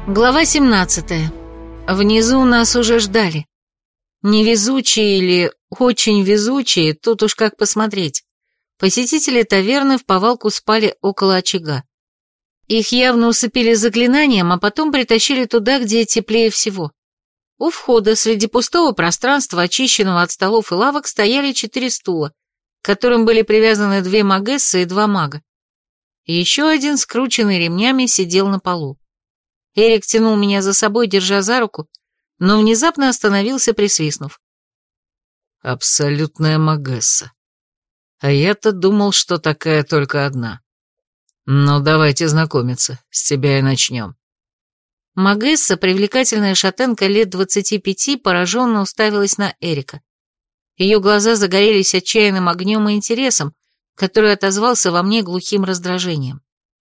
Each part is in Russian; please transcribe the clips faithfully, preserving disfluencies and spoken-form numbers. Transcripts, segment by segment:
Глава семнадцатая. Внизу нас уже ждали. Невезучие или очень везучие, тут уж как посмотреть. Посетители таверны вповалку спали около очага. Их явно усыпили заклинанием, а потом притащили туда, где теплее всего. У входа, среди пустого пространства, очищенного от столов и лавок, стояли четыре стула, к которым были привязаны две магессы и два мага. И еще один, скрученный ремнями, сидел на полу. Эрик тянул меня за собой, держа за руку, но внезапно остановился, присвистнув. Абсолютная магесса. А я-то думал, что такая только одна. Ну, давайте знакомиться, с тебя и начнем. Магесса, привлекательная шатенка лет двадцати пяти, пораженно уставилась на Эрика. Ее глаза загорелись отчаянным огнем и интересом, который отозвался во мне глухим раздражением.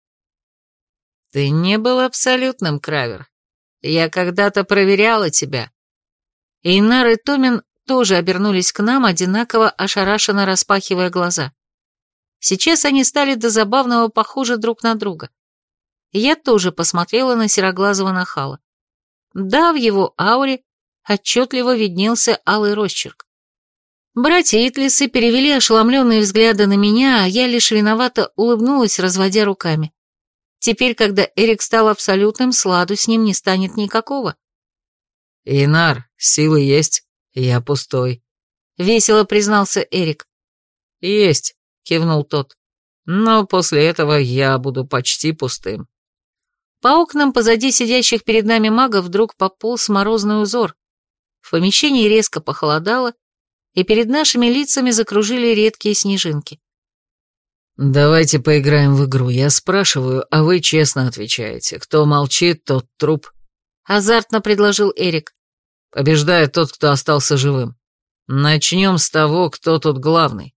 «Ты не был абсолютным, Кравер. Я когда-то проверяла тебя». Эйнар и Томин тоже обернулись к нам, одинаково ошарашенно распахивая глаза. Сейчас они стали до забавного похожи друг на друга. Я тоже посмотрела на сероглазого нахала. Да, в его ауре отчетливо виднелся алый росчерк. Братья Итлисы перевели ошеломленные взгляды на меня, а я лишь виновато улыбнулась, разводя руками. Теперь, когда Эрик стал абсолютным, сладу с ним не станет никакого. «Инар, силы есть, я пустой», — весело признался Эрик. «Есть», — кивнул тот. «Но после этого я буду почти пустым». По окнам позади сидящих перед нами магов вдруг пополз морозный узор. В помещении резко похолодало, и перед нашими лицами закружили редкие снежинки. «Давайте поиграем в игру. Я спрашиваю, а вы честно отвечаете. Кто молчит, тот труп», — азартно предложил Эрик. «Побеждает тот, кто остался живым. Начнем с того, кто тут главный».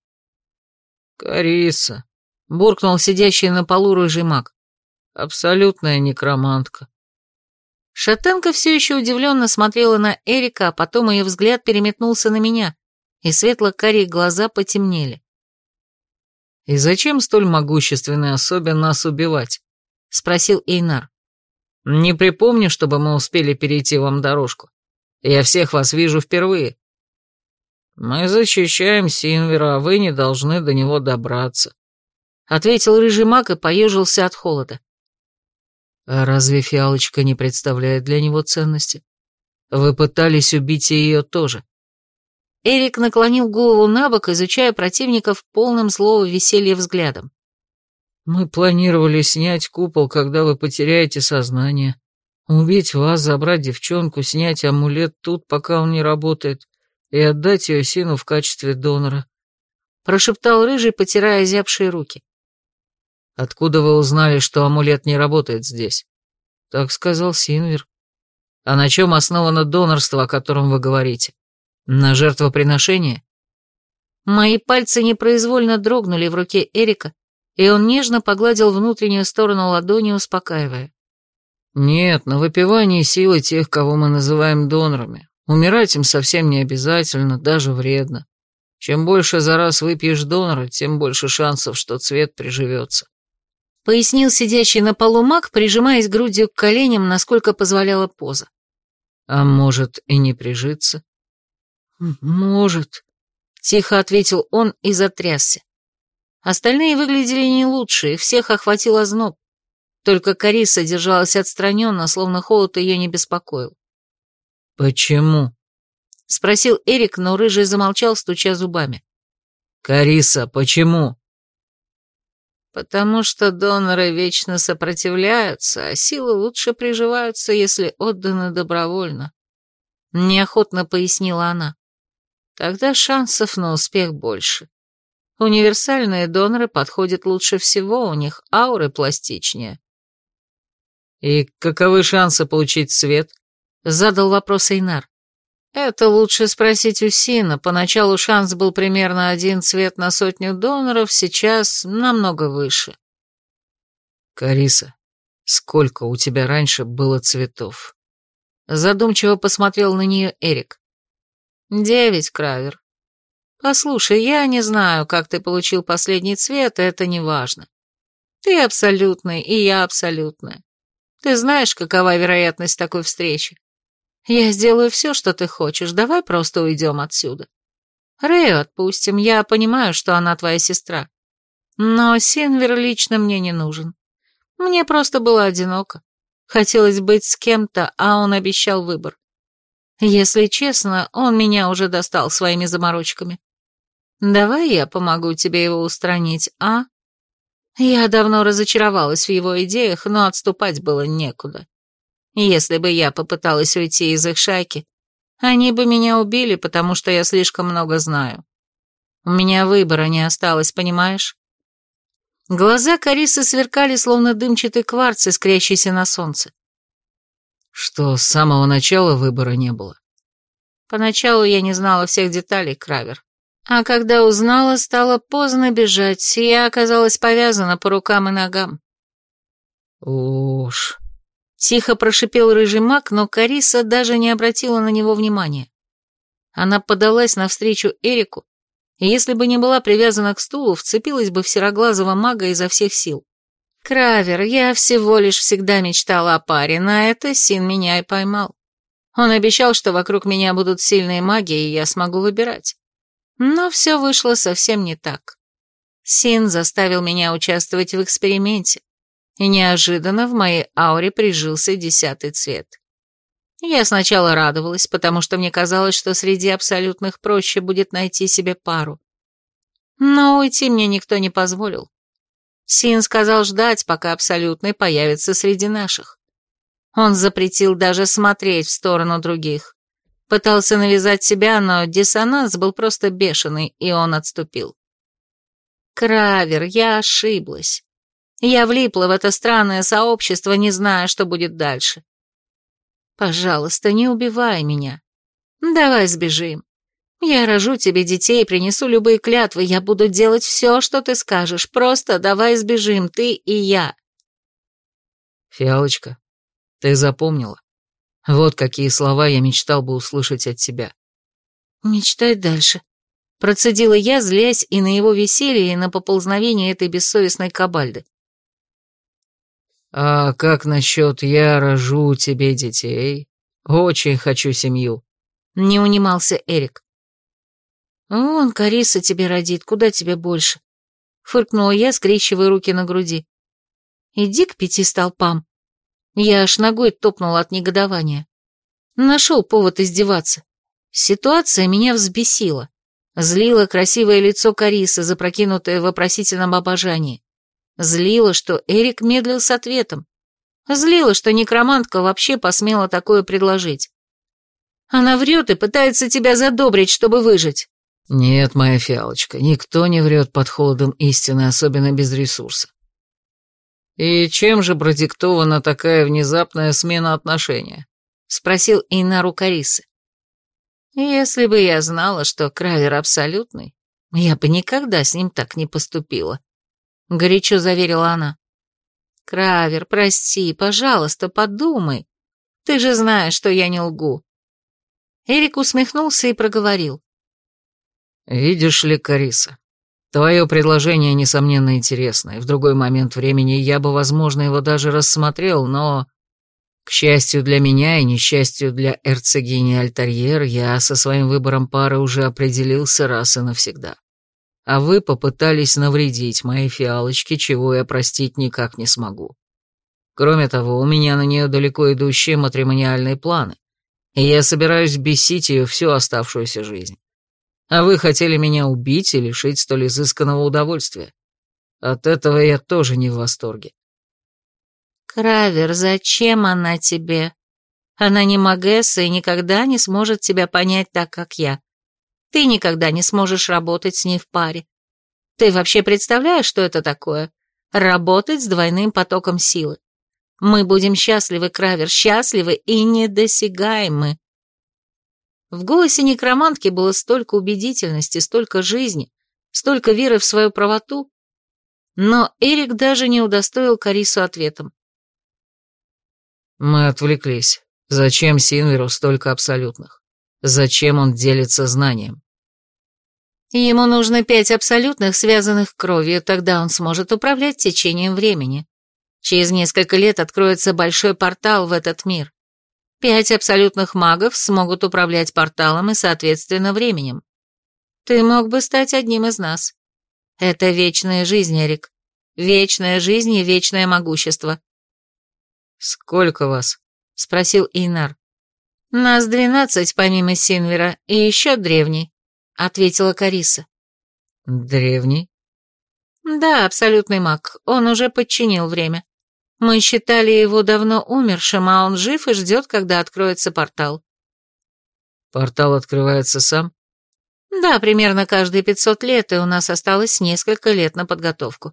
«Карисса», — буркнул сидящий на полу рыжий маг. «Абсолютная некромантка». Шатенка все еще удивленно смотрела на Эрика, а потом ее взгляд переметнулся на меня, и светло-карие глаза потемнели. «И зачем столь могущественной особе нас убивать?» — спросил Эйнар. «Не припомню, чтобы мы успели перейти вам дорожку. Я всех вас вижу впервые». «Мы защищаем Синвера, а вы не должны до него добраться», — ответил рыжий маг и поежился от холода. «А разве фиалочка не представляет для него ценности? Вы пытались убить и ее тоже». Эрик наклонил голову на бок, изучая противников полным злого веселья взглядом. «Мы планировали снять купол, когда вы потеряете сознание, убить вас, забрать девчонку, снять амулет тут, пока он не работает, и отдать ее Сину в качестве донора», — прошептал рыжий, потирая озябшие руки. «Откуда вы узнали, что амулет не работает здесь?» «Так сказал Синвер». «А на чем основано донорство, о котором вы говорите? На жертвоприношение?» Мои пальцы непроизвольно дрогнули в руке Эрика, и он нежно погладил внутреннюю сторону ладони, успокаивая. «Нет, на выпивании силы тех, кого мы называем донорами. Умирать им совсем не обязательно, даже вредно. Чем больше за раз выпьешь донора, тем больше шансов, что цвет приживется», — пояснил сидящий на полу маг, прижимаясь грудью к коленям, насколько позволяла поза. «А может и не прижиться?» «Может», — тихо ответил он и затрясся. Остальные выглядели не лучше, и всех охватил озноб. Только Карисса держалась отстраненно, словно холод ее не беспокоил. «Почему?» — спросил Эрик, но рыжий замолчал, стуча зубами. «Карисса, почему?» «Потому что доноры вечно сопротивляются, а силы лучше приживаются, если отданы добровольно», — неохотно пояснила она. «Тогда шансов на успех больше. Универсальные доноры подходят лучше всего, у них ауры пластичнее». «И каковы шансы получить цвет?» — задал вопрос Эйнар. «Это лучше спросить у Сина. Поначалу шанс был примерно один цвет на сотню доноров, сейчас намного выше». «Карисса, сколько у тебя раньше было цветов?» Задумчиво посмотрел на нее Эрик. «Девять, Кравер. Послушай, я не знаю, как ты получил последний цвет, это не важно. Ты абсолютный, и я абсолютная. Ты знаешь, какова вероятность такой встречи. Я сделаю все, что ты хочешь, давай просто уйдем отсюда. Рэю отпустим, я понимаю, что она твоя сестра. Но Синвер лично мне не нужен. Мне просто было одиноко. Хотелось быть с кем-то, а он обещал выбор. Если честно, он меня уже достал своими заморочками. Давай я помогу тебе его устранить, а? Я давно разочаровалась в его идеях, но отступать было некуда. Если бы я попыталась уйти из их шайки, они бы меня убили, потому что я слишком много знаю. У меня выбора не осталось, понимаешь? Глаза Карисы сверкали, словно дымчатый кварц, искрящийся на солнце. Что, с самого начала выбора не было? Поначалу я не знала всех деталей, Кравер. А когда узнала, стало поздно бежать, и я оказалась повязана по рукам и ногам. Уж... Тихо прошипел рыжий маг, но Кариса даже не обратила на него внимания. Она подалась навстречу Эрику, и если бы не была привязана к стулу, вцепилась бы в сероглазого мага изо всех сил. «Кравер, я всего лишь всегда мечтала о паре, на это Син меня и поймал. Он обещал, что вокруг меня будут сильные маги, и я смогу выбирать. Но все вышло совсем не так. Син заставил меня участвовать в эксперименте, и неожиданно в моей ауре прижился десятый цвет. Я сначала радовалась, потому что мне казалось, что среди абсолютных проще будет найти себе пару. Но уйти мне никто не позволил. Син сказал ждать, пока абсолютный появится среди наших. Он запретил даже смотреть в сторону других. Пытался навязать себя, но диссонанс был просто бешеный, и он отступил. Кравер, я ошиблась. Я влипла в это странное сообщество, не зная, что будет дальше. Пожалуйста, не убивай меня. Давай сбежим. Я рожу тебе детей, принесу любые клятвы, я буду делать все, что ты скажешь. Просто давай сбежим, ты и я. Фиалочка, ты запомнила? Вот какие слова я мечтал бы услышать от тебя. Мечтай дальше. Процедила я, злясь и на его веселье, и на поползновение этой бессовестной кабальды. А как насчет «я рожу тебе детей»? Очень хочу семью. Не унимался Эрик. Вон Кариса тебе родит, куда тебе больше? Фыркнула я, скрещивая руки на груди. Иди к пяти столпам. Я аж ногой топнула от негодования. Нашел повод издеваться. Ситуация меня взбесила. Злило красивое лицо Карисы, запрокинутое в вопросительном обожании. Злило, что Эрик медлил с ответом. Злило, что некромантка вообще посмела такое предложить. Она врет и пытается тебя задобрить, чтобы выжить. Нет, моя фиалочка, никто не врет под холодом истины, особенно без ресурса. И чем же продиктована такая внезапная смена отношения? Спросил Эйнару Карисы. Если бы я знала, что Кравер абсолютный, я бы никогда с ним так не поступила. Горячо заверила она. Кравер, прости, пожалуйста, подумай. Ты же знаешь, что я не лгу. Эрик усмехнулся и проговорил. Видишь ли, Кариса, твое предложение, несомненно, интересно, и в другой момент времени я бы, возможно, его даже рассмотрел, но, к счастью для меня и несчастью для эрцогини Альтарьер, я со своим выбором пары уже определился раз и навсегда. А вы попытались навредить моей фиалочке, чего я простить никак не смогу. Кроме того, у меня на нее далеко идущие матримониальные планы, и я собираюсь бесить ее всю оставшуюся жизнь. А вы хотели меня убить и лишить столь изысканного удовольствия. От этого я тоже не в восторге. Кравер, зачем она тебе? Она не магесса и никогда не сможет тебя понять так, как я. Ты никогда не сможешь работать с ней в паре. Ты вообще представляешь, что это такое? Работать с двойным потоком силы. Мы будем счастливы, Кравер, счастливы и недосягаемы. В голосе некромантки было столько убедительности, столько жизни, столько веры в свою правоту. Но Эрик даже не удостоил Карису ответом. Мы отвлеклись. Зачем Синверу столько абсолютных? Зачем он делится знанием? Ему нужно пять абсолютных, связанных кровью, тогда он сможет управлять течением времени. Через несколько лет откроется большой портал в этот мир. Пять абсолютных магов смогут управлять порталом и, соответственно, временем. Ты мог бы стать одним из нас. Это вечная жизнь, Эрик. Вечная жизнь и вечное могущество. «Сколько вас?» — спросил Эйнар. «Нас двенадцать, помимо Синвера, и еще древний», — ответила Карисса. «Древний?» «Да, абсолютный маг. Он уже подчинил время. Мы считали его давно умершим, а он жив и ждет, когда откроется портал». «Портал открывается сам?» «Да, примерно каждые пятьсот лет, и у нас осталось несколько лет на подготовку».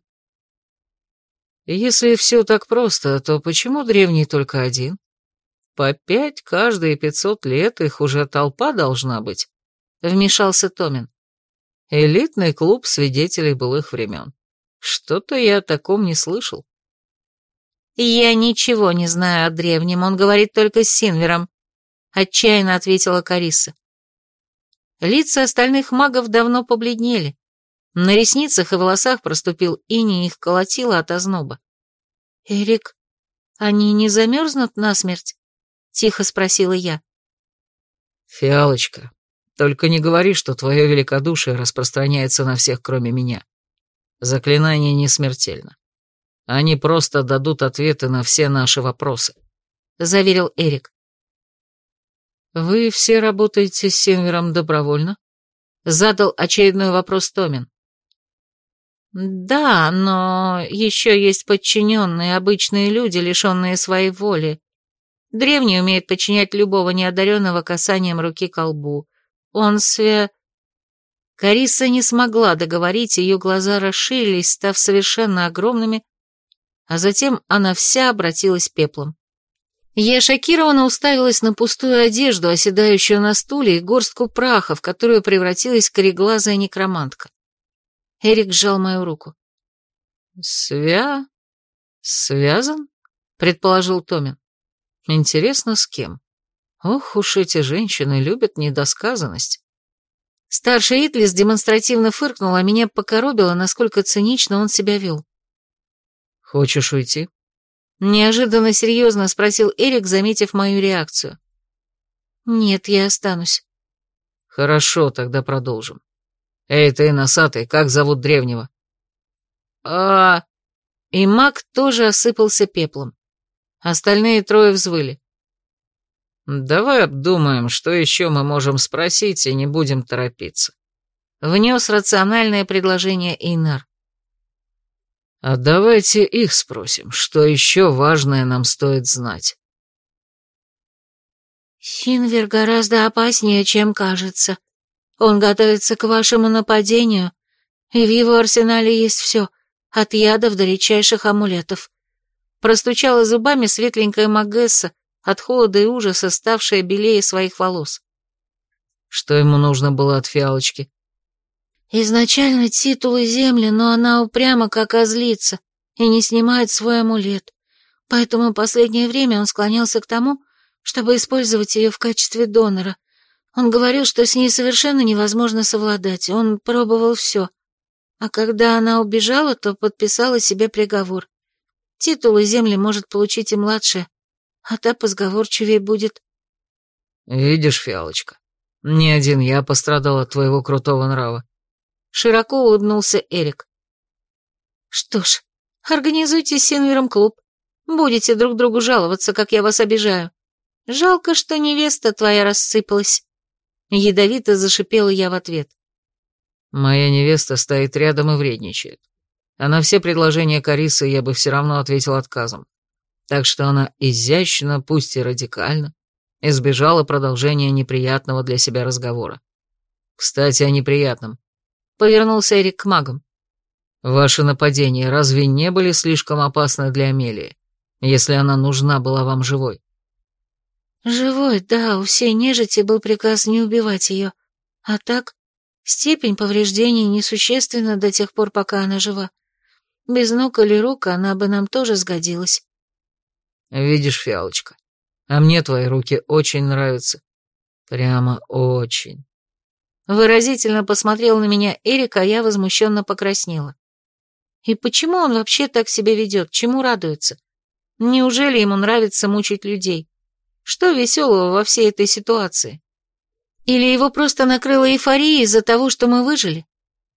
«Если все так просто, то почему древний только один? По пять каждые пятьсот лет, их уже толпа должна быть», — вмешался Томин. «Элитный клуб свидетелей былых времен. Что-то я о таком не слышал». «Я ничего не знаю о древнем, он говорит только с Синвером», — отчаянно ответила Карисса. Лица остальных магов давно побледнели. На ресницах и волосах проступил иней, и их колотило от озноба. «Эрик, они не замерзнут насмерть?» — тихо спросила я. «Фиалочка, только не говори, что твое великодушие распространяется на всех, кроме меня. Заклинание не смертельно. Они просто дадут ответы на все наши вопросы», — заверил Эрик. «Вы все работаете с Синвером добровольно?» — задал очередной вопрос Томин. «Да, но еще есть подчиненные, обычные люди, лишенные своей воли. Древний умеет подчинять любого неодаренного касанием руки ко лбу. Он свя...» Карисса не смогла договорить, ее глаза расширились, став совершенно огромными, а затем она вся обратилась пеплом. Я шокированно уставилась на пустую одежду, оседающую на стуле, и горстку праха, в которую превратилась кореглазая некромантка. Эрик сжал мою руку. «Свя... связан?» — предположил Томин. «Интересно, с кем? Ох уж эти женщины любят недосказанность». Старший Итлис демонстративно фыркнул, а меня покоробило, насколько цинично он себя вел. «Хочешь уйти?» Неожиданно серьезно спросил Эрик, заметив мою реакцию. «Нет, я останусь». «Хорошо, тогда продолжим. Эй, ты, носатый, как зовут древнего?» «А...» И маг тоже осыпался пеплом. Остальные трое взвыли. «Давай обдумаем, что еще мы можем спросить, и не будем торопиться», — внес рациональное предложение Эйнар. «А давайте их спросим, что еще важное нам стоит знать». «Синвер гораздо опаснее, чем кажется. Он готовится к вашему нападению, и в его арсенале есть все, от ядов до редчайших амулетов». Простучала зубами светленькая Магесса, от холода и ужаса ставшая белее своих волос. «Что ему нужно было от фиалочки?» «Изначально титулы земли, но она упряма, как озлится, и не снимает свой амулет. Поэтому последнее время он склонялся к тому, чтобы использовать ее в качестве донора. Он говорил, что с ней совершенно невозможно совладать, он пробовал все. А когда она убежала, то подписала себе приговор. Титулы земли может получить и младшая, а та позговорчивее будет». «Видишь, фиалочка, не один я пострадал от твоего крутого нрава». Широко улыбнулся Эрик. «Что ж, организуйте с Синвером клуб. Будете друг другу жаловаться, как я вас обижаю. Жалко, что невеста твоя рассыпалась». Ядовито зашипела я в ответ. «Моя невеста стоит рядом и вредничает. А на все предложения Кариссы я бы все равно ответил отказом. Так что она изящно, пусть и радикально, избежала продолжения неприятного для себя разговора. Кстати, о неприятном. Повернулся Эрик к магам. Ваши нападения разве не были слишком опасны для Амелии, если она нужна была вам живой? Живой, да, у всей нежити был приказ не убивать ее. А так, степень повреждений несущественна до тех пор, пока она жива. Без ног или рук она бы нам тоже сгодилась. Видишь, фиалочка, а мне твои руки очень нравятся. Прямо очень. Выразительно посмотрел на меня Эрик, а я возмущенно покраснела. И почему он вообще так себя ведет, чему радуется? Неужели ему нравится мучить людей? Что веселого во всей этой ситуации? Или его просто накрыла эйфория из-за того, что мы выжили?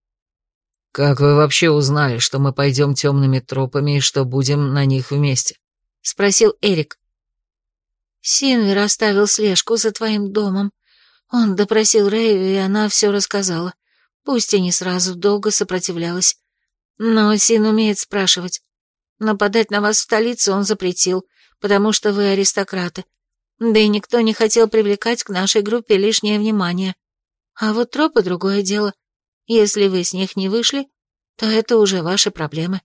«Как вы вообще узнали, что мы пойдем темными тропами и что будем на них вместе?» — спросил Эрик. «Синвер оставил слежку за твоим домом. Он допросил Рэю, и она все рассказала. Пусть и не сразу, долго сопротивлялась. Но Син умеет спрашивать. Нападать на вас в столице он запретил, потому что вы аристократы. Да и никто не хотел привлекать к нашей группе лишнее внимание. А вот тропы — другое дело. Если вы с них не вышли, то это уже ваши проблемы».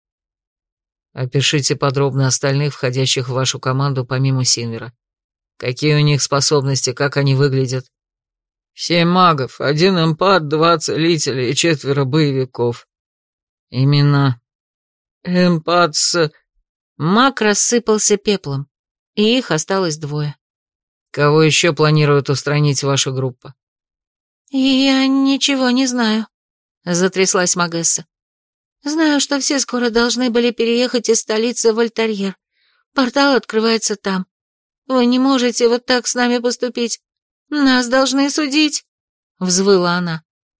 «Опишите подробно остальных, входящих в вашу команду помимо Синвера. Какие у них способности, как они выглядят?» «Семь магов, один эмпат, два целителя и четверо боевиков». «Именно эмпат с...» Маг рассыпался пеплом, и их осталось двое. «Кого еще планирует устранить ваша группа?» «Я ничего не знаю», — затряслась Магесса. «Знаю, что все скоро должны были переехать из столицы в Альтарьер. Портал открывается там. Вы не можете вот так с нами поступить. Нас должны судить», — взвыла она.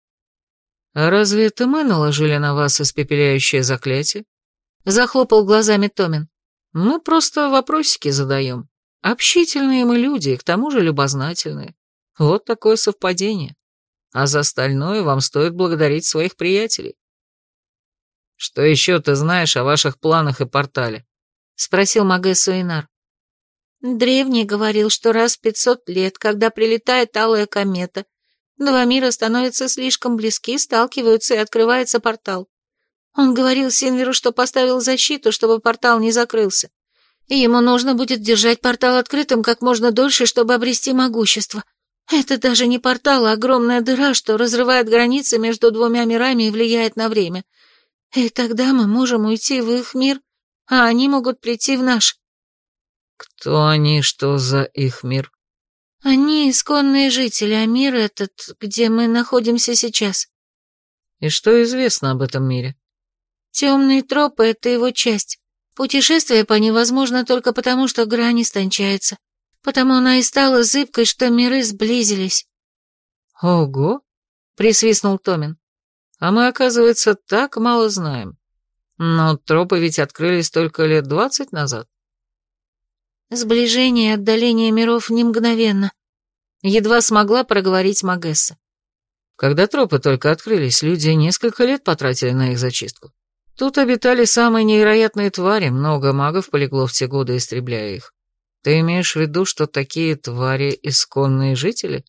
«А разве это мы наложили на вас испепеляющее заклятие?» — захлопал глазами Томин. «Мы просто вопросики задаем. Общительные мы люди, и к тому же любознательные. Вот такое совпадение. А за остальное вам стоит благодарить своих приятелей». «Что еще ты знаешь о ваших планах и портале?» — спросил Магессу Инар. «Древний говорил, что раз в пятьсот лет, когда прилетает алая комета, два мира становятся слишком близки, сталкиваются и открывается портал. Он говорил Синверу, что поставил защиту, чтобы портал не закрылся. И ему нужно будет держать портал открытым как можно дольше, чтобы обрести могущество. Это даже не портал, а огромная дыра, что разрывает границы между двумя мирами и влияет на время. И тогда мы можем уйти в их мир, а они могут прийти в наш». «Кто они, что за их мир?» «Они исконные жители, а мир этот, где мы находимся сейчас». «И что известно об этом мире?» «Темные тропы — это его часть. Путешествие по ней возможно только потому, что грань истончается. Потому она и стала зыбкой, что миры сблизились». «Ого!» — присвистнул Томин. «А мы, оказывается, так мало знаем. Но тропы ведь открылись только лет двадцать назад». «Сближение и отдаление миров не мгновенно», — едва смогла проговорить Магесса. «Когда тропы только открылись, люди несколько лет потратили на их зачистку. Тут обитали самые невероятные твари, много магов полегло в те годы, истребляя их. Ты имеешь в виду, что такие твари — исконные жители?»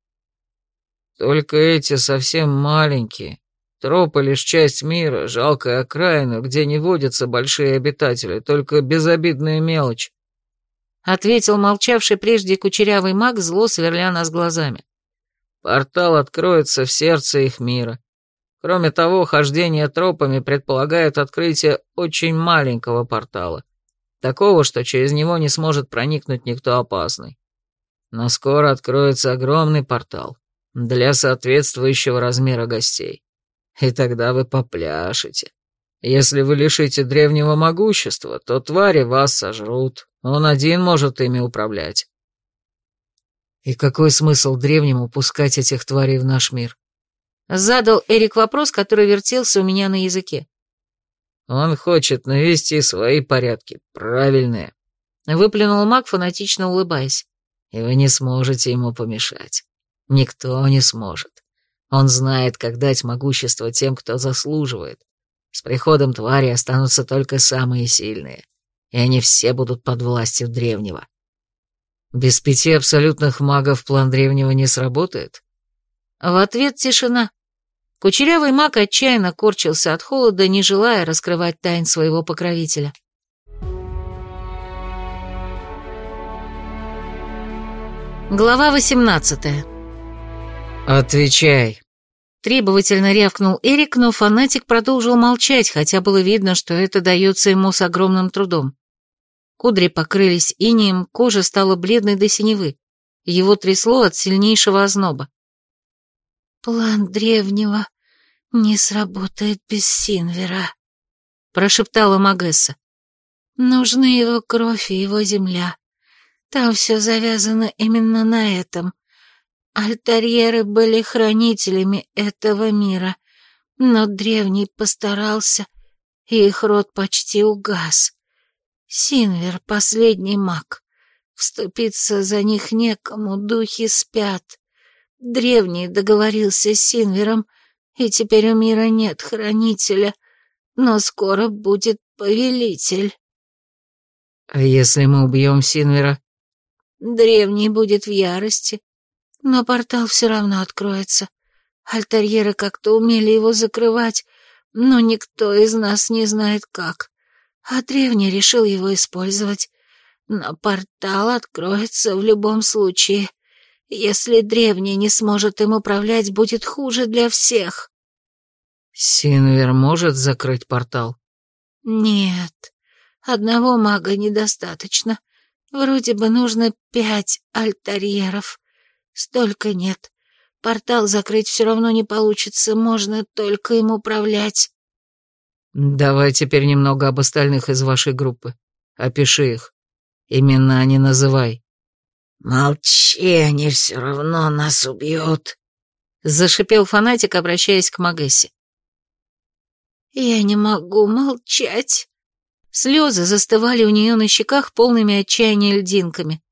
«Только эти совсем маленькие. Тропы — лишь часть мира, жалкая окраина, где не водятся большие обитатели, только безобидная мелочь», — ответил молчавший прежде кучерявый маг, зло сверля нас глазами. «Портал откроется в сердце их мира. Кроме того, хождение тропами предполагает открытие очень маленького портала, такого, что через него не сможет проникнуть никто опасный. Но скоро откроется огромный портал для соответствующего размера гостей. И тогда вы попляшете. Если вы лишите древнего могущества, то твари вас сожрут. Он один может ими управлять». «И какой смысл древнему пускать этих тварей в наш мир?» Задал Эрик вопрос, который вертелся у меня на языке. «Он хочет навести свои порядки, правильные», — выплюнул маг, фанатично улыбаясь. «И вы не сможете ему помешать. Никто не сможет. Он знает, как дать могущество тем, кто заслуживает. С приходом твари останутся только самые сильные, и они все будут под властью древнего. Без пяти абсолютных магов план древнего не сработает?» В ответ тишина. Кучерявый маг отчаянно корчился от холода, не желая раскрывать тайн своего покровителя. Глава восемнадцатая. «Отвечай!» Требовательно рявкнул Эрик, но фанатик продолжил молчать, хотя было видно, что это дается ему с огромным трудом. Кудри покрылись инеем, кожа стала бледной до синевы. Его трясло от сильнейшего озноба. «План древнего не сработает без Синвера», — прошептала Магесса. «Нужны его кровь и его земля. Там все завязано именно на этом. Альтарьеры были хранителями этого мира, но древний постарался, и их род почти угас. Синвер — последний маг. Вступиться за них некому, духи спят. Древний договорился с Синвером, и теперь у мира нет хранителя, но скоро будет повелитель». «А если мы убьем Синвера?» «Древний будет в ярости, но портал все равно откроется. Альтарьеры как-то умели его закрывать, но никто из нас не знает как. А древний решил его использовать. Но портал откроется в любом случае. Если древний не сможет им управлять, будет хуже для всех». «Синвер может закрыть портал?» «Нет, одного мага недостаточно. Вроде бы нужно пять альтарьеров. Столько нет. Портал закрыть все равно не получится, можно только им управлять». «Давай теперь немного об остальных из вашей группы. Опиши их. Имена не называй». «Молчи, они все равно нас убьют», — зашипел фанатик, обращаясь к Магессе. «Я не могу молчать». Слезы застывали у нее на щеках полными отчаяния льдинками.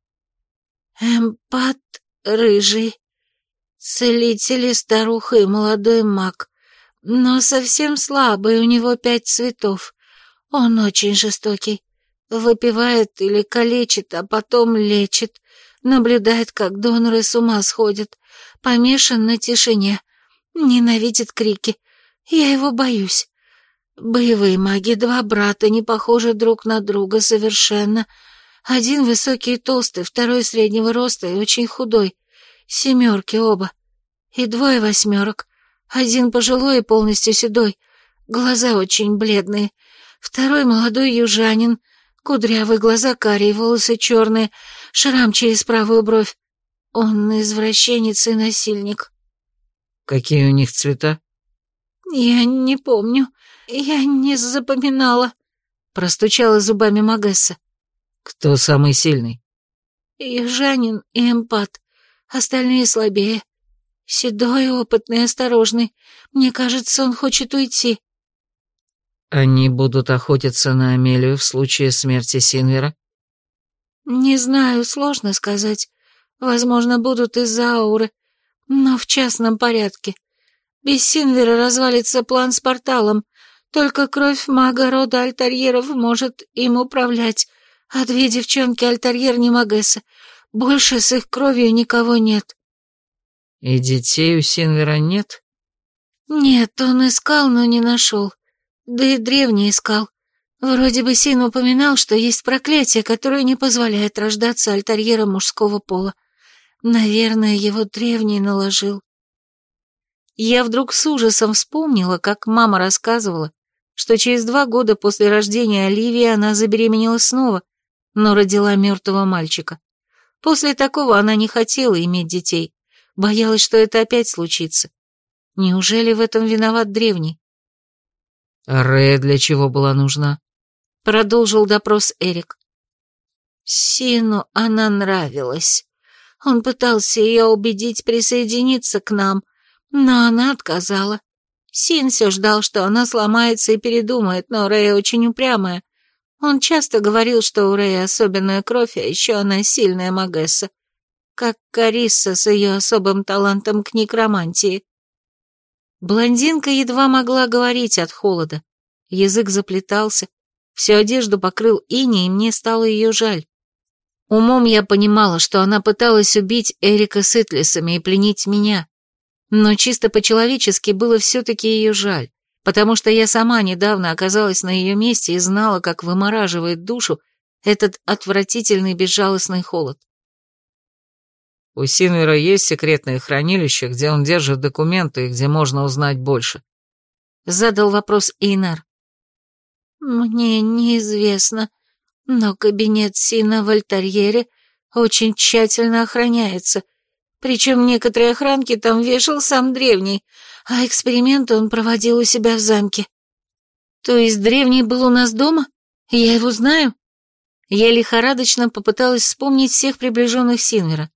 «Эмпат рыжий, целитель и старуха и молодой маг, но совсем слабый, у него пять цветов. Он очень жестокий, выпивает или калечит, а потом лечит, наблюдает, как доноры с ума сходят, помешан на тишине, ненавидит крики. Я его боюсь. Боевые маги, два брата, не похожи друг на друга совершенно. Один высокий и толстый, второй среднего роста и очень худой. Семерки оба. И двое восьмерок. Один пожилой и полностью седой. Глаза очень бледные. Второй молодой южанин. Кудрявые глаза карие, волосы черные. Шрам через правую бровь. Он извращенец и насильник». «Какие у них цвета?» «Я не помню. Я не запоминала», — простучала зубами Магесса. «Кто самый сильный?» «Южанин и эмпат. Остальные слабее. Седой, опытный, осторожный. Мне кажется, он хочет уйти». «Они будут охотиться на Амелию в случае смерти Синвера?» «Не знаю, сложно сказать. Возможно, будут из-за ауры, но в частном порядке. Без Синвера развалится план с порталом. Только кровь мага рода альтарьеров может им управлять, а две девчонки альтарьер не Магесса. Больше с их кровью никого нет». «И детей у Синвера нет?» «Нет, он искал, но не нашел. Да и древний искал. Вроде бы Син упоминал, что есть проклятие, которое не позволяет рождаться альтарьерам мужского пола. Наверное, его древний наложил». Я вдруг с ужасом вспомнила, как мама рассказывала, что через два года после рождения Оливии она забеременела снова, но родила мертвого мальчика. После такого она не хотела иметь детей, боялась, что это опять случится. Неужели в этом виноват древний? «А Рея для чего была нужна?» — продолжил допрос Эрик. Сину она нравилась. Он пытался ее убедить присоединиться к нам, но она отказала. Син все ждал, что она сломается и передумает, но Рея очень упрямая. Он часто говорил, что у Реи особенная кровь, а еще она сильная магесса, как Карисса с ее особым талантом к некромантии. Блондинка едва могла говорить от холода. Язык заплетался, всю одежду покрыл иней, и мне стало ее жаль. Умом я понимала, что она пыталась убить Эрика с Итлисами и пленить меня. Но чисто по-человечески было все-таки ее жаль, потому что я сама недавно оказалась на ее месте и знала, как вымораживает душу этот отвратительный безжалостный холод. «У Синвера есть секретное хранилище, где он держит документы и где можно узнать больше?» Задал вопрос Эйнар. «Мне неизвестно, но кабинет Сина в альтарьере очень тщательно охраняется. Причем некоторые охранки там вешал сам древний, а эксперименты он проводил у себя в замке». То есть древний был у нас дома? Я его знаю? Я лихорадочно попыталась вспомнить всех приближенных Синвера.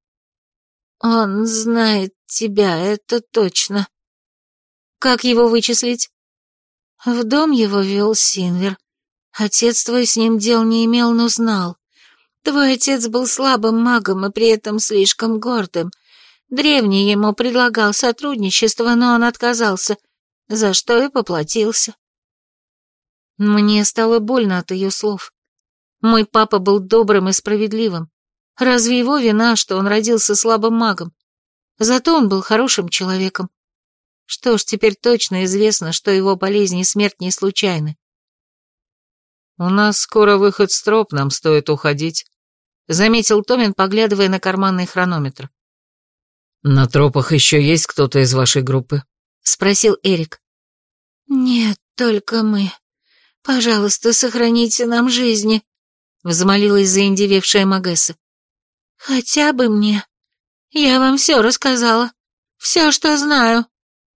Он знает тебя, это точно. Как его вычислить? В дом его вел Синвер. Отец твой с ним дел не имел, но знал. Твой отец был слабым магом и при этом слишком гордым. Древний ему предлагал сотрудничество, но он отказался, за что и поплатился. Мне стало больно от ее слов. Мой папа был добрым и справедливым. Разве его вина, что он родился слабым магом? Зато он был хорошим человеком. Что ж, теперь точно известно, что его болезнь и смерть не случайны. «У нас скоро выход с троп, нам стоит уходить», — заметил Томин, поглядывая на карманный хронометр. «На тропах еще есть кто-то из вашей группы?» — спросил Эрик. «Нет, только мы. Пожалуйста, сохраните нам жизни», — взмолилась заиндевевшая Магесса. «Хотя бы мне. Я вам все рассказала. Все, что знаю».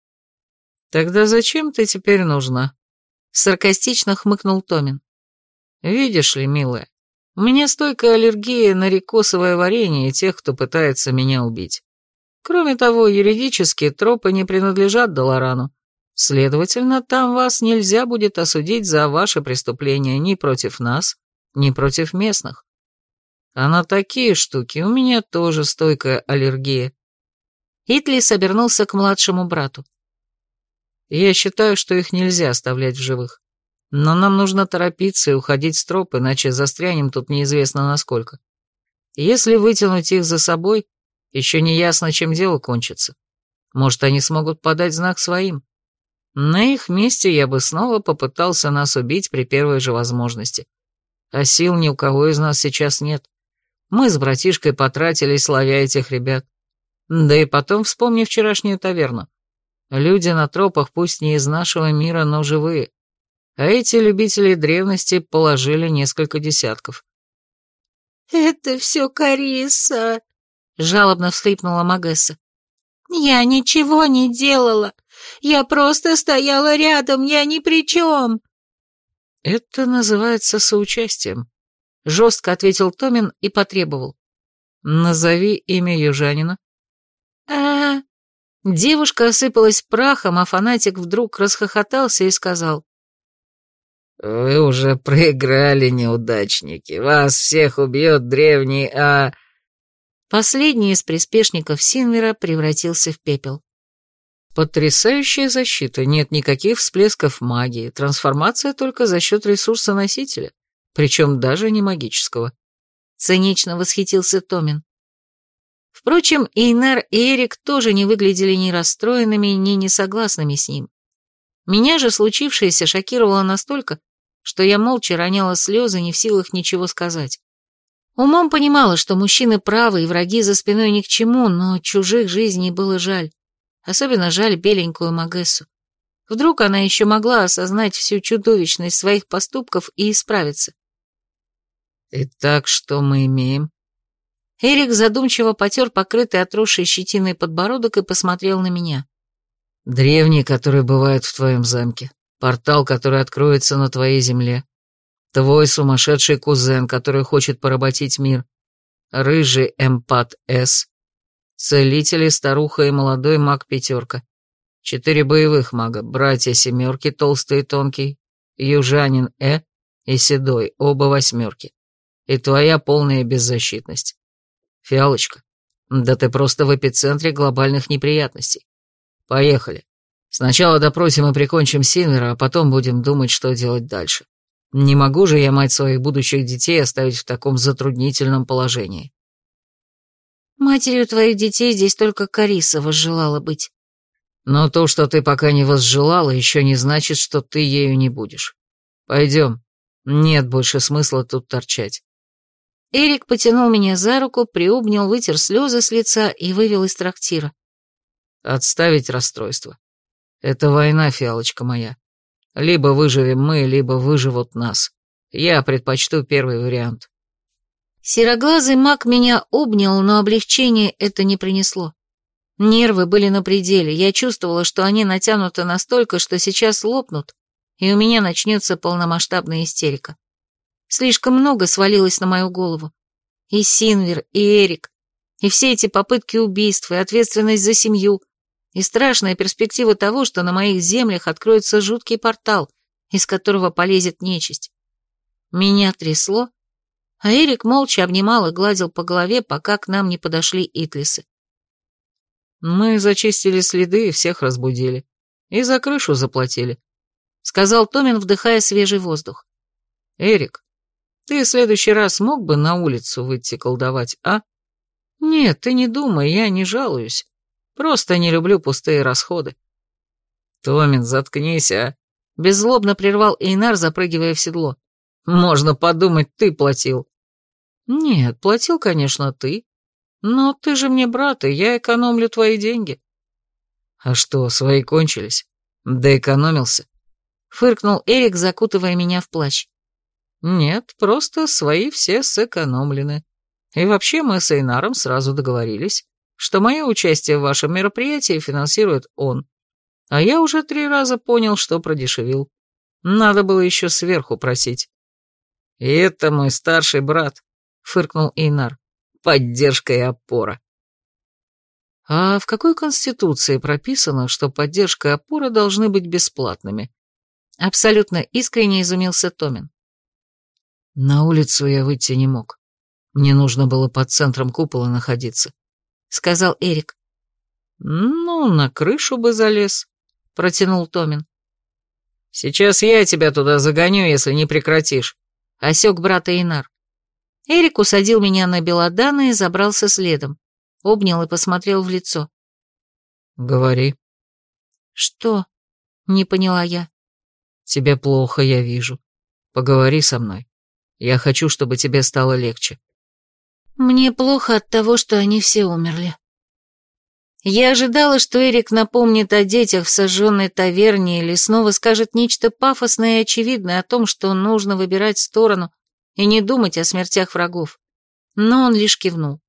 «Тогда зачем ты теперь нужна?» — саркастично хмыкнул Томин. «Видишь ли, милая, у меня стойкая аллергия на рикосовое варенье и тех, кто пытается меня убить. Кроме того, юридически тропы не принадлежат Долорану. Следовательно, там вас нельзя будет осудить за ваши преступления ни против нас, ни против местных. А на такие штуки у меня тоже стойкая аллергия». Итлис обернулся к младшему брату. «Я считаю, что их нельзя оставлять в живых. Но нам нужно торопиться и уходить с троп, иначе застрянем тут неизвестно насколько. Если вытянуть их за собой, еще не ясно, чем дело кончится. Может, они смогут подать знак своим. На их месте я бы снова попытался нас убить при первой же возможности. А сил ни у кого из нас сейчас нет. Мы с братишкой потратились, ловя этих ребят. Да и потом вспомни вчерашнюю таверну. Люди на тропах пусть не из нашего мира, но живые. А эти любители древности положили несколько десятков». «Это все Карисса», — жалобно всхлипнула Магесса. «Я ничего не делала. Я просто стояла рядом, я ни при чем». «Это называется соучастием», — жестко ответил Томин и потребовал. «Назови имя южанина». «А...» Девушка осыпалась прахом, а фанатик вдруг расхохотался и сказал. «Вы уже проиграли, неудачники. Вас всех убьет древний, а...» Последний из приспешников Синвера превратился в пепел. «Потрясающая защита, нет никаких всплесков магии, трансформация только за счет ресурса носителя, причем даже не магического», — цинично восхитился Томин. Впрочем, Эйнар и Эрик тоже не выглядели ни расстроенными, ни несогласными с ним. Меня же случившееся шокировало настолько, что я молча роняла слезы, не в силах ничего сказать. Умом понимала, что мужчины правы и враги за спиной ни к чему, но чужих жизней было жаль. Особенно жаль беленькую Магессу. Вдруг она еще могла осознать всю чудовищность своих поступков и исправиться. «Итак, что мы имеем?» Эрик задумчиво потер покрытый отросшей щетиной подбородок и посмотрел на меня. «Древний, который бывает в твоем замке. Портал, который откроется на твоей земле. Твой сумасшедший кузен, который хочет поработить мир. Рыжий эмпат С. Целители, старуха и молодой маг-пятерка. Четыре боевых мага, братья семерки, толстый и тонкий, южанин Э и седой, оба восьмерки. И твоя полная беззащитность. Фиалочка, да ты просто в эпицентре глобальных неприятностей. Поехали. Сначала допросим и прикончим Синвера, а потом будем думать, что делать дальше. Не могу же я мать своих будущих детей оставить в таком затруднительном положении». «Матерью твоих детей здесь только Карисса возжелала быть». «Но то, что ты пока не возжелала, еще не значит, что ты ею не будешь. Пойдем. Нет больше смысла тут торчать». Эрик потянул меня за руку, приобнял, вытер слезы с лица и вывел из трактира. «Отставить расстройство. Это война, фиалочка моя. Либо выживем мы, либо выживут нас. Я предпочту первый вариант». Сероглазый маг меня обнял, но облегчения это не принесло. Нервы были на пределе, я чувствовала, что они натянуты настолько, что сейчас лопнут, и у меня начнется полномасштабная истерика. Слишком много свалилось на мою голову. И Синвер, и Эрик, и все эти попытки убийств, и ответственность за семью, и страшная перспектива того, что на моих землях откроется жуткий портал, из которого полезет нечисть. Меня трясло, а Эрик молча обнимал и гладил по голове, пока к нам не подошли итлисы. «Мы зачистили следы и всех разбудили. И за крышу заплатили», — сказал Томин, вдыхая свежий воздух. «Эрик, ты в следующий раз мог бы на улицу выйти колдовать, а? Нет, ты не думай, я не жалуюсь. Просто не люблю пустые расходы». «Томин, заткнись, а?» — беззлобно прервал Эйнар, запрыгивая в седло. «Можно подумать, ты платил». «Нет, платил, конечно, ты. Но ты же мне брат, и я экономлю твои деньги». «А что, свои кончились? Да экономился», — фыркнул Эрик, закутывая меня в плащ. «Нет, просто свои все сэкономлены. И вообще мы с Эйнаром сразу договорились, что мое участие в вашем мероприятии финансирует он. А я уже три раза понял, что продешевил. Надо было еще сверху просить». «И это мой старший брат», — фыркнул Эйнар. «Поддержка и опора». «А в какой конституции прописано, что поддержка и опора должны быть бесплатными?» Абсолютно искренне изумился Томин. «На улицу я выйти не мог. Мне нужно было под центром купола находиться», — сказал Эрик. «Ну, на крышу бы залез», — протянул Томин. «Сейчас я тебя туда загоню, если не прекратишь», — осек брата Эйнар. Эрик усадил меня на белодана и забрался следом, обнял и посмотрел в лицо. «Говори». «Что?» — не поняла я. «Тебе плохо, я вижу. Поговори со мной. Я хочу, чтобы тебе стало легче». «Мне плохо от того, что они все умерли». Я ожидала, что Эрик напомнит о детях в сожженной таверне или снова скажет нечто пафосное и очевидное о том, что нужно выбирать сторону и не думать о смертях врагов. Но он лишь кивнул.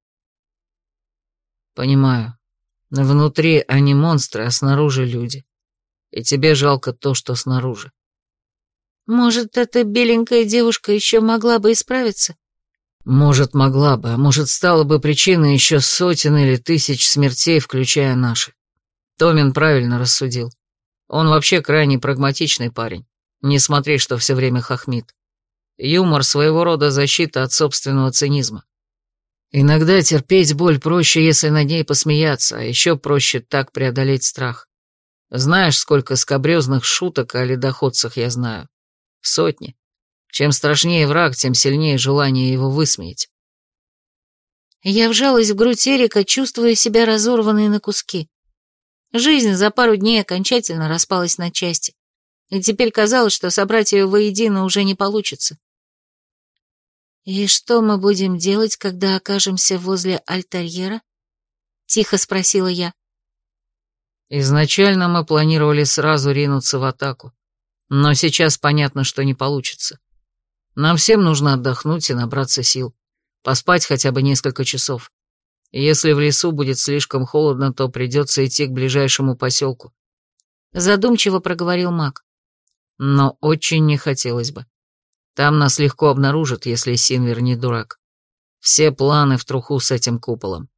«Понимаю. Внутри они монстры, а снаружи люди. И тебе жалко то, что снаружи». «Может, эта беленькая девушка еще могла бы исправиться?» «Может, могла бы, а может, стала бы причиной еще сотен или тысяч смертей, включая наши. Томин правильно рассудил. Он вообще крайне прагматичный парень. Не смотри, что все время хохмит. Юмор своего рода защита от собственного цинизма. Иногда терпеть боль проще, если над ней посмеяться, а еще проще так преодолеть страх. Знаешь, сколько скабрезных шуток о ледоходцах я знаю? Сотни. Чем страшнее враг, тем сильнее желание его высмеять». Я вжалась в грудь Эрика, чувствуя себя разорванной на куски. Жизнь за пару дней окончательно распалась на части, и теперь казалось, что собрать ее воедино уже не получится. «И что мы будем делать, когда окажемся возле альтерьера?» — тихо спросила я. «Изначально мы планировали сразу ринуться в атаку, но сейчас понятно, что не получится. Нам всем нужно отдохнуть и набраться сил, поспать хотя бы несколько часов. Если в лесу будет слишком холодно, то придется идти к ближайшему поселку», — задумчиво проговорил маг. «Но очень не хотелось бы. Там нас легко обнаружат, если Синвер не дурак. Все планы в труху с этим куполом».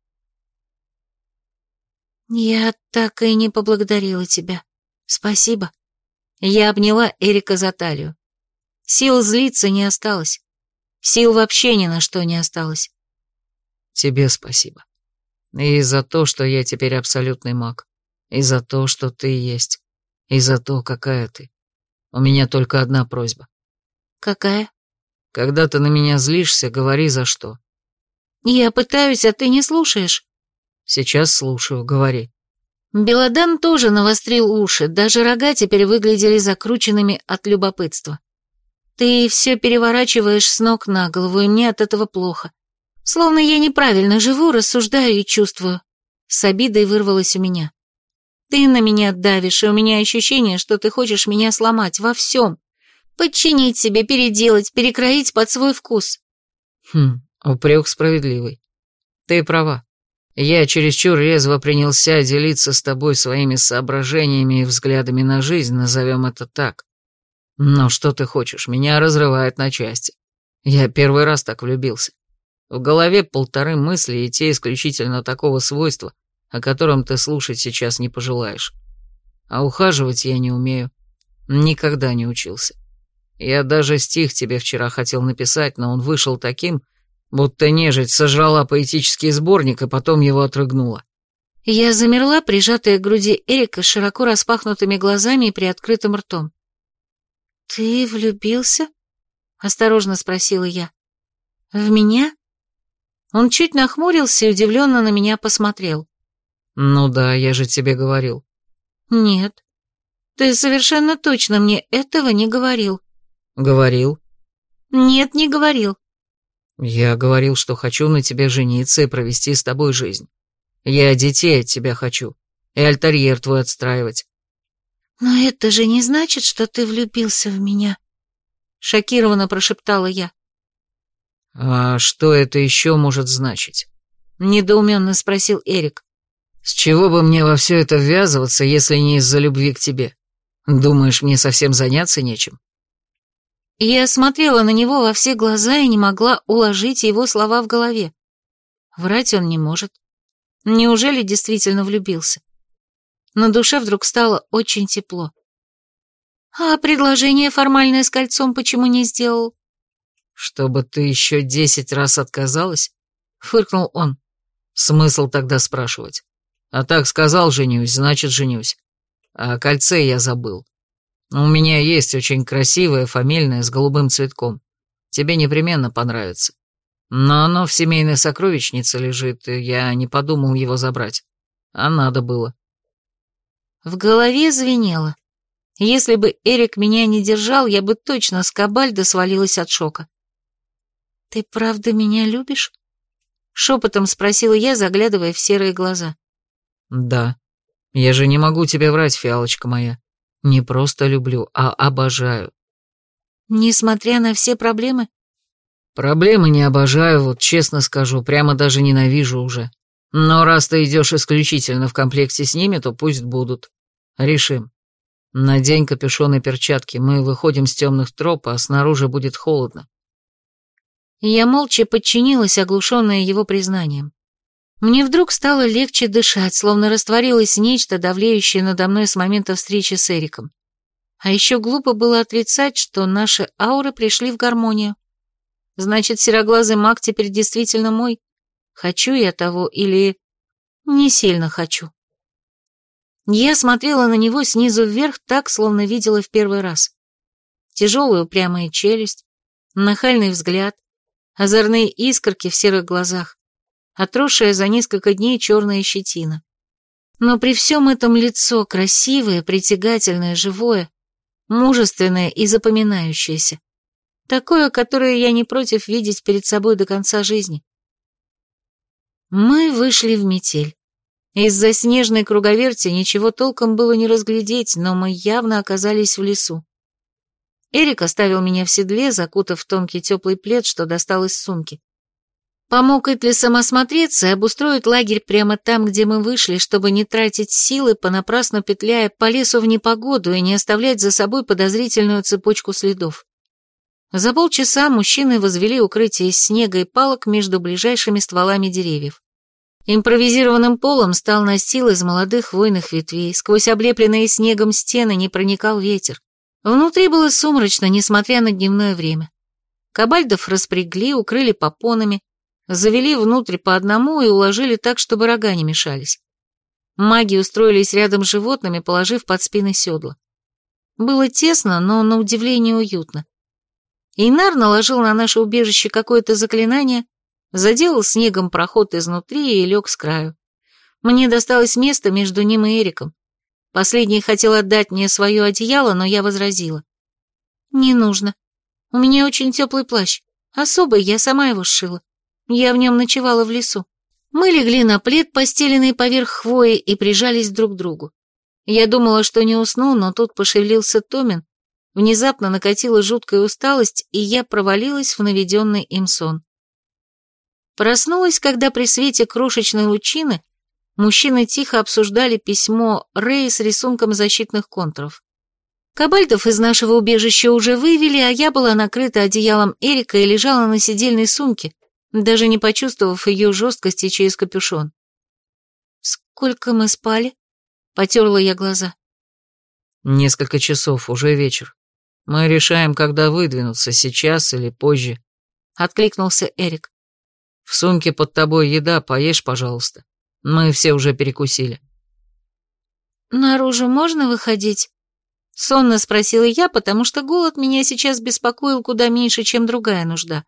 «Я так и не поблагодарила тебя. Спасибо». Я обняла Эрика за талию. Сил злиться не осталось. Сил вообще ни на что не осталось. «Тебе спасибо. И за то, что я теперь абсолютный маг. И за то, что ты есть. И за то, какая ты. У меня только одна просьба». «Какая?» «Когда ты на меня злишься, говори за что». «Я пытаюсь, а ты не слушаешь». «Сейчас слушаю, говори». Белодан тоже навострил уши, даже рога теперь выглядели закрученными от любопытства. «Ты все переворачиваешь с ног на голову, и мне от этого плохо. Словно я неправильно живу, рассуждаю и чувствую». С обидой вырвалось у меня. «Ты на меня давишь, и у меня ощущение, что ты хочешь меня сломать во всем. Подчинить себе, переделать, перекроить под свой вкус». «Хм, упрек справедливый. Ты права. Я чересчур резво принялся делиться с тобой своими соображениями и взглядами на жизнь, назовем это так. Но что ты хочешь, меня разрывает на части. Я первый раз так влюбился. В голове полторы мысли, и те исключительно такого свойства, о котором ты слушать сейчас не пожелаешь. А ухаживать я не умею. Никогда не учился. Я даже стих тебе вчера хотел написать, но он вышел таким, будто нежить сожрала поэтический сборник и потом его отрыгнула. Я замерла, прижатая к груди Эрика с широко распахнутыми глазами и приоткрытым ртом. «Ты влюбился?» — осторожно спросила я. «В меня?» Он чуть нахмурился и удивленно на меня посмотрел. «Ну да, я же тебе говорил». «Нет, ты совершенно точно мне этого не говорил». «Говорил». «Нет, не говорил». «Я говорил, что хочу на тебе жениться и провести с тобой жизнь. Я детей от тебя хочу, и альтерьер твой отстраивать». «Но это же не значит, что ты влюбился в меня», — шокированно прошептала я. «А что это еще может значить?» — недоуменно спросил Эрик. «С чего бы мне во все это ввязываться, если не из-за любви к тебе? Думаешь, мне совсем заняться нечем?» Я смотрела на него во все глаза и не могла уложить его слова в голове. Врать он не может. Неужели действительно влюбился? На душе вдруг стало очень тепло. «А предложение формальное с кольцом почему не сделал?» «Чтобы ты еще десять раз отказалась?» — фыркнул он. «Смысл тогда спрашивать? А так сказал женюсь, значит женюсь. А о кольце я забыл. У меня есть очень красивое фамильное с голубым цветком. Тебе непременно понравится. Но оно в семейной сокровищнице лежит, и я не подумал его забрать. А надо было». В голове звенело. Если бы Эрик меня не держал, я бы точно с кабальда свалилась от шока. «Ты правда меня любишь?» — шепотом спросила я, заглядывая в серые глаза. «Да. Я же не могу тебе врать, фиалочка моя. Не просто люблю, а обожаю». «Несмотря на все проблемы?» «Проблемы не обожаю, вот честно скажу, прямо даже ненавижу уже. Но раз ты идешь исключительно в комплекте с ними, то пусть будут. Решим. Надень капюшон и перчатки, мы выходим с темных троп, а снаружи будет холодно». Я молча подчинилась, оглушенная его признанием. Мне вдруг стало легче дышать, словно растворилось нечто, давлеющее надо мной с момента встречи с Эриком. А еще глупо было отрицать, что наши ауры пришли в гармонию. Значит, сероглазый маг теперь действительно мой. Хочу я того или не сильно хочу. Я смотрела на него снизу вверх так, словно видела в первый раз. Тяжелая упрямая челюсть, нахальный взгляд, озорные искорки в серых глазах, отросшая за несколько дней черная щетина. Но при всем этом лицо красивое, притягательное, живое, мужественное и запоминающееся. Такое, которое я не против видеть перед собой до конца жизни. Мы вышли в метель. Из-за снежной круговерти ничего толком было не разглядеть, но мы явно оказались в лесу. Эрик оставил меня в седле, закутав в тонкий теплый плед, что достал из сумки. Помог Итлисам осмотреться и обустроить лагерь прямо там, где мы вышли, чтобы не тратить силы, понапрасну петляя по лесу в непогоду и не оставлять за собой подозрительную цепочку следов. За полчаса мужчины возвели укрытие из снега и палок между ближайшими стволами деревьев. Импровизированным полом стал настил из молодых хвойных ветвей, сквозь облепленные снегом стены не проникал ветер. Внутри было сумрачно, несмотря на дневное время. Кабальдов распрягли, укрыли попонами, завели внутрь по одному и уложили так, чтобы рога не мешались. Маги устроились рядом с животными, положив под спины седла. Было тесно, но на удивление уютно. Эйнар наложил на наше убежище какое-то заклинание, заделал снегом проход изнутри и лег с краю. Мне досталось место между ним и Эриком. Последний хотел отдать мне свое одеяло, но я возразила. «Не нужно. У меня очень теплый плащ. Особый, я сама его сшила. Я в нем ночевала в лесу». Мы легли на плед, постеленный поверх хвои, и прижались друг к другу. Я думала, что не усну, но тут пошевелился Томин, внезапно накатила жуткая усталость, и я провалилась в наведенный им сон. Проснулась, когда при свете крошечной лучины мужчины тихо обсуждали письмо Рэи с рисунком защитных контуров. Кобальдов из нашего убежища уже вывели, а я была накрыта одеялом Эрика и лежала на сидельной сумке, даже не почувствовав ее жесткости через капюшон. «Сколько мы спали?» — потерла я глаза. «Несколько часов, уже вечер. Мы решаем, когда выдвинуться, сейчас или позже», — откликнулся Эрик. «В сумке под тобой еда, поешь, пожалуйста. Мы все уже перекусили». «Наружу можно выходить?» — сонно спросила я, потому что голод меня сейчас беспокоил куда меньше, чем другая нужда.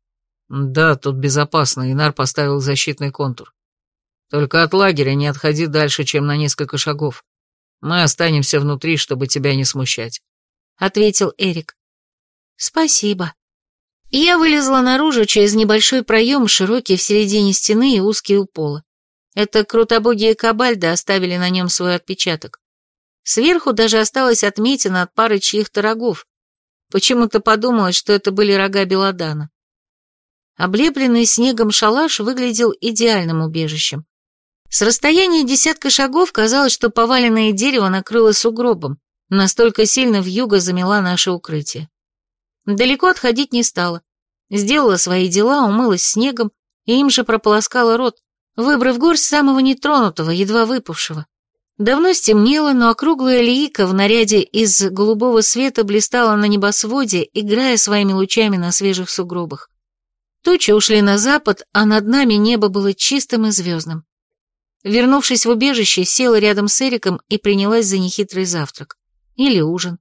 «Да, тут безопасно, Инар поставил защитный контур. Только от лагеря не отходи дальше, чем на несколько шагов. Мы останемся внутри, чтобы тебя не смущать», — ответил Эрик. «Спасибо». Я вылезла наружу через небольшой проем, широкий в середине стены и узкий у пола. Это крутобогие кобальды оставили на нем свой отпечаток. Сверху даже осталась отметина от пары чьих-то рогов. Почему-то подумалось, что это были рога Беладана. Облепленный снегом шалаш выглядел идеальным убежищем. С расстояния десятка шагов казалось, что поваленное дерево накрыло сугробом, настолько сильно вьюга замела наше укрытие. Далеко отходить не стала. Сделала свои дела, умылась снегом и им же прополоскала рот, выбрав горсть самого нетронутого, едва выпавшего. Давно стемнело, но округлая лиика в наряде из голубого света блистала на небосводе, играя своими лучами на свежих сугробах. Тучи ушли на запад, а над нами небо было чистым и звездным. Вернувшись в убежище, села рядом с Эриком и принялась за нехитрый завтрак. Или ужин.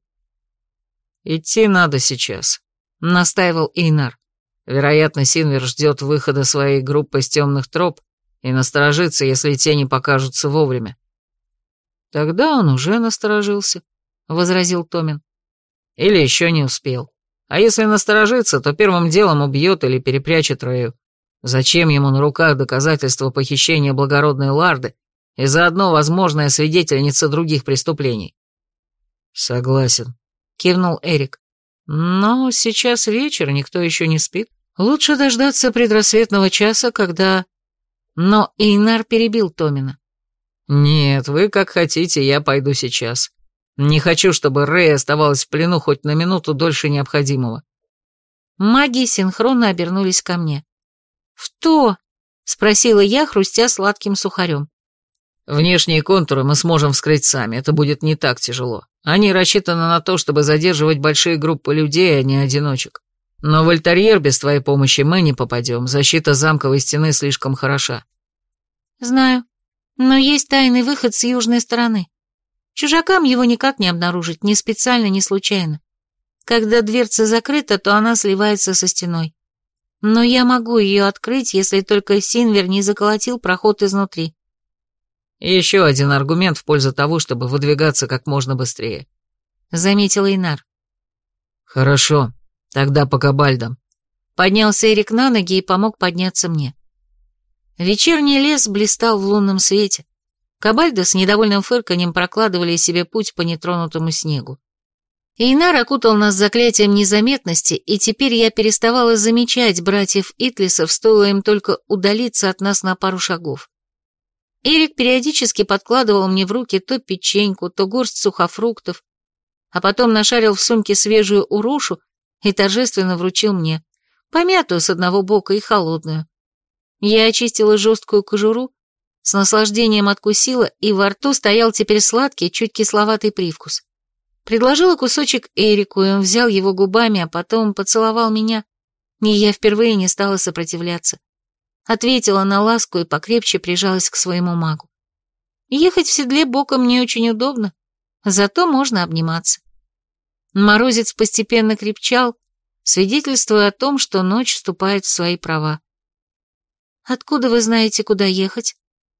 «Идти надо сейчас», — настаивал Эйнар. «Вероятно, Синвер ждет выхода своей группы с темных троп и насторожится, если те не покажутся вовремя». «Тогда он уже насторожился», — возразил Томин. «Или еще не успел. А если насторожится, то первым делом убьет или перепрячет Рэю. Зачем ему на руках доказательства похищения благородной Ларды и заодно возможная свидетельница других преступлений?» «Согласен», — кивнул Эрик. «Но сейчас вечер, никто еще не спит. Лучше дождаться предрассветного часа, когда...» Но Эйнар перебил Томина. «Нет, вы как хотите, я пойду сейчас. Не хочу, чтобы Рэй оставалась в плену хоть на минуту дольше необходимого». Маги синхронно обернулись ко мне. «В то?» — спросила я, хрустя сладким сухарем. «Внешние контуры мы сможем вскрыть сами, это будет не так тяжело. Они рассчитаны на то, чтобы задерживать большие группы людей, а не одиночек. Но в альтерьер без твоей помощи мы не попадем, защита замковой стены слишком хороша». «Знаю, но есть тайный выход с южной стороны. Чужакам его никак не обнаружить, ни специально, ни случайно. Когда дверца закрыта, то она сливается со стеной. Но я могу ее открыть, если только Синвер не заколотил проход изнутри». «Еще один аргумент в пользу того, чтобы выдвигаться как можно быстрее», — заметил Эйнар. «Хорошо, тогда по кобальдам». Поднялся Эрик на ноги и помог подняться мне. Вечерний лес блистал в лунном свете. Кобальды с недовольным фырканьем прокладывали себе путь по нетронутому снегу. Эйнар окутал нас заклятием незаметности, и теперь я переставала замечать братьев Итлисов, стоило им только удалиться от нас на пару шагов. Эрик периодически подкладывал мне в руки то печеньку, то горсть сухофруктов, а потом нашарил в сумке свежую урушу и торжественно вручил мне, помятую с одного бока и холодную. Я очистила жесткую кожуру, с наслаждением откусила, и во рту стоял теперь сладкий, чуть кисловатый привкус. Предложила кусочек Эрику, и он взял его губами, а потом поцеловал меня, и я впервые не стала сопротивляться. Ответила на ласку и покрепче прижалась к своему магу. Ехать в седле боком не очень удобно, зато можно обниматься. Морозец постепенно крепчал, свидетельствуя о том, что ночь вступает в свои права. «Откуда вы знаете, куда ехать?»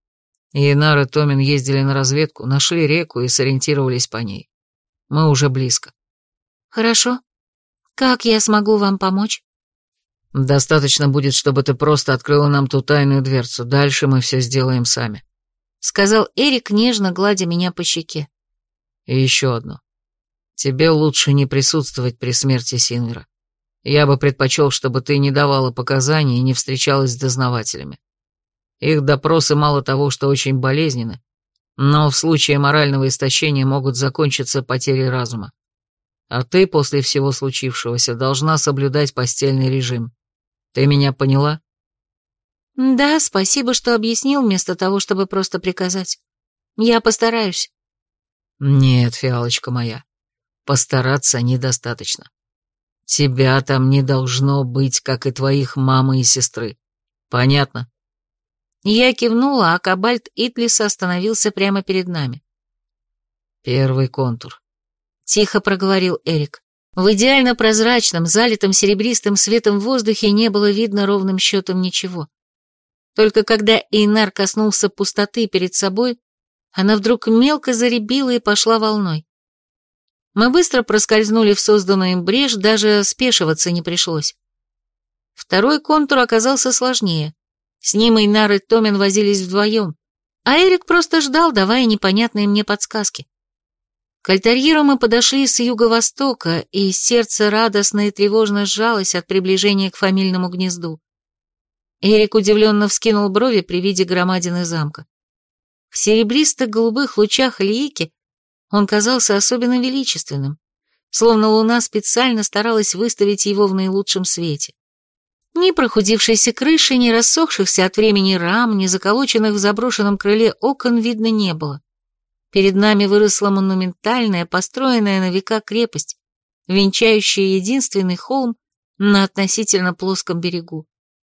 Эйнар и Томин ездили на разведку, нашли реку и сориентировались по ней. Мы уже близко. «Хорошо. Как я смогу вам помочь?» «Достаточно будет, чтобы ты просто открыла нам ту тайную дверцу. Дальше мы все сделаем сами», — сказал Эрик, нежно гладя меня по щеке. «И еще одно. Тебе лучше не присутствовать при смерти Синвера. Я бы предпочел, чтобы ты не давала показаний и не встречалась с дознавателями. Их допросы мало того, что очень болезненны, но в случае морального истощения могут закончиться потерей разума. А ты после всего случившегося должна соблюдать постельный режим. Ты меня поняла? Да, спасибо, что объяснил, вместо того, чтобы просто приказать. Я постараюсь. Нет, фиалочка моя, постараться недостаточно. Тебя там не должно быть, как и твоих мамы и сестры. Понятно? Я кивнула, а кобальт Итлиса остановился прямо перед нами. Первый контур. Тихо проговорил Эрик. В идеально прозрачном, залитом серебристым светом воздухе не было видно ровным счетом ничего. Только когда Эйнар коснулся пустоты перед собой, она вдруг мелко заребила и пошла волной. Мы быстро проскользнули в созданную им брешь, даже спешиваться не пришлось. Второй контур оказался сложнее. С ним Эйнар и Томин возились вдвоем, а Эрик просто ждал, давая непонятные мне подсказки. К альтерьеру мы подошли с юго-востока, и сердце радостно и тревожно сжалось от приближения к фамильному гнезду. Эрик удивленно вскинул брови при виде громадины замка. В серебристо-голубых лучах лейки он казался особенно величественным, словно луна специально старалась выставить его в наилучшем свете. Ни прохудившейся крыши, ни рассохшихся от времени рам, ни заколоченных в заброшенном крыле окон видно не было. Перед нами выросла монументальная, построенная на века крепость, венчающая единственный холм на относительно плоском берегу.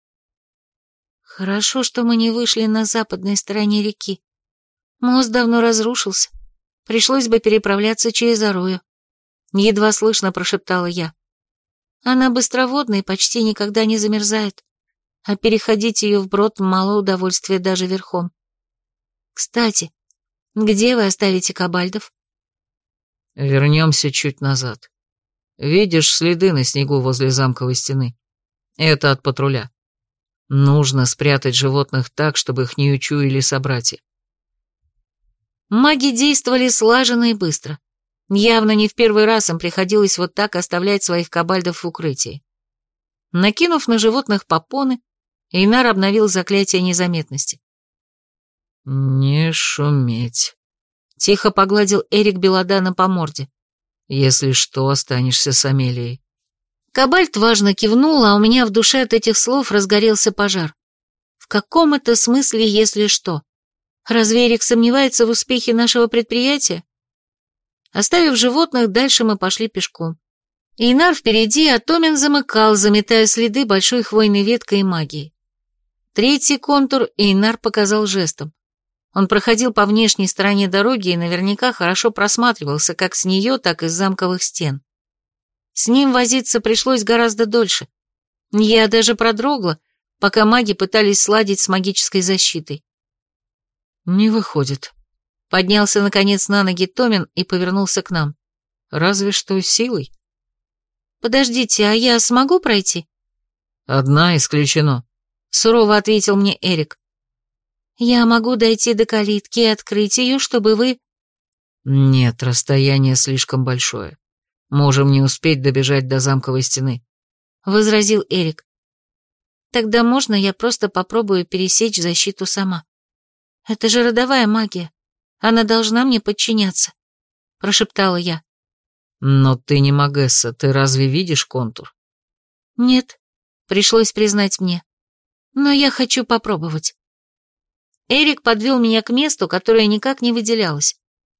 Хорошо, что мы не вышли на западной стороне реки. Мост давно разрушился. Пришлось бы переправляться через Арою. Едва слышно прошептала я. Она быстроводная и почти никогда не замерзает, а переходить ее вброд мало удовольствия даже верхом. Кстати, где вы оставите кобальдов? Вернемся чуть назад. Видишь следы на снегу возле замковой стены? Это от патруля. Нужно спрятать животных так, чтобы их не учуяли собратья. Маги действовали слаженно и быстро. Явно не в первый раз им приходилось вот так оставлять своих кобальдов в укрытии. Накинув на животных попоны, Эйнар обновил заклятие незаметности. «Не шуметь», — тихо погладил Эрик Беладана по морде. «Если что, останешься с Амелией». Кобальд важно кивнул, а у меня в душе от этих слов разгорелся пожар. В каком это смысле, если что? Разве Эрик сомневается в успехе нашего предприятия? Оставив животных, дальше мы пошли пешком. Эйнар впереди, а Томин замыкал, заметая следы большой хвойной веткой и магией. Третий контур Эйнар показал жестом. Он проходил по внешней стороне дороги и наверняка хорошо просматривался как с нее, так и с замковых стен. С ним возиться пришлось гораздо дольше. Я даже продрогла, пока маги пытались сладить с магической защитой. «Не выходит». Поднялся, наконец, на ноги Томин и повернулся к нам. «Разве что силой». «Подождите, а я смогу пройти?» «Одна исключено», — сурово ответил мне Эрик. «Я могу дойти до калитки и открыть ее, чтобы вы...» «Нет, расстояние слишком большое. Можем не успеть добежать до замковой стены», — возразил Эрик. «Тогда можно я просто попробую пересечь защиту сама? Это же родовая магия. Она должна мне подчиняться», — прошептала я. «Но ты не магесса, ты разве видишь контур?» «Нет», — пришлось признать мне. «Но я хочу попробовать». Эрик подвел меня к месту, которое никак не выделялось.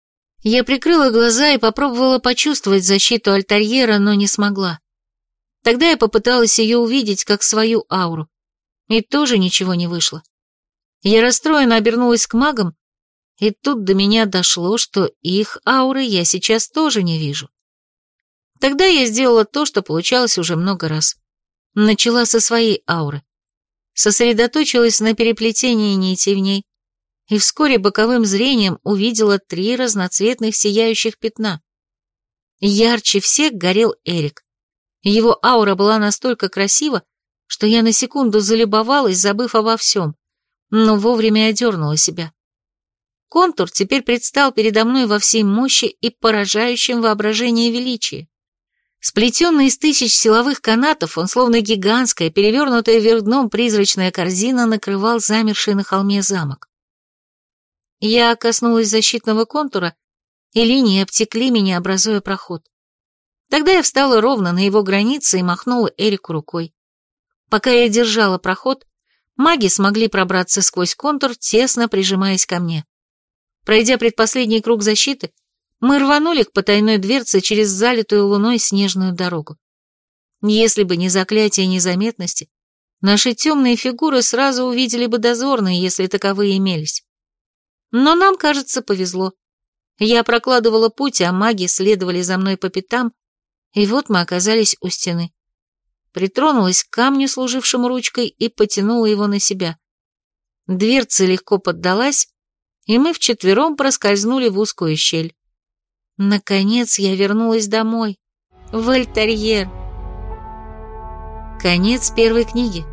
Я прикрыла глаза и попробовала почувствовать защиту альтерьера, но не смогла. Тогда я попыталась ее увидеть как свою ауру, и тоже ничего не вышло. Я расстроенно обернулась к магам, и тут до меня дошло, что их ауры я сейчас тоже не вижу. Тогда я сделала то, что получалось уже много раз. Начала со своей ауры. Сосредоточилась на переплетении нитей в ней, и вскоре боковым зрением увидела три разноцветных сияющих пятна. Ярче всех горел Эрик. Его аура была настолько красива, что я на секунду залюбовалась, забыв обо всем, но вовремя одернула себя. Контур теперь предстал передо мной во всей мощи и поражающем воображение величии. Сплетенный из тысяч силовых канатов, он словно гигантская, перевернутая вверх дном призрачная корзина накрывал замерший на холме замок. Я коснулась защитного контура, и линии обтекли меня, образуя проход. Тогда я встала ровно на его границе и махнула Эрику рукой. Пока я держала проход, маги смогли пробраться сквозь контур, тесно прижимаясь ко мне. Пройдя предпоследний круг защиты, мы рванули к потайной дверце через залитую луной снежную дорогу. Если бы не заклятие незаметности, наши темные фигуры сразу увидели бы дозорные, если таковые имелись. Но нам, кажется, повезло. Я прокладывала путь, а маги следовали за мной по пятам, и вот мы оказались у стены. Притронулась к камню, служившему ручкой, и потянула его на себя. Дверца легко поддалась, и мы вчетвером проскользнули в узкую щель. Наконец я вернулась домой, в Эль-Тарьер. Конец первой книги.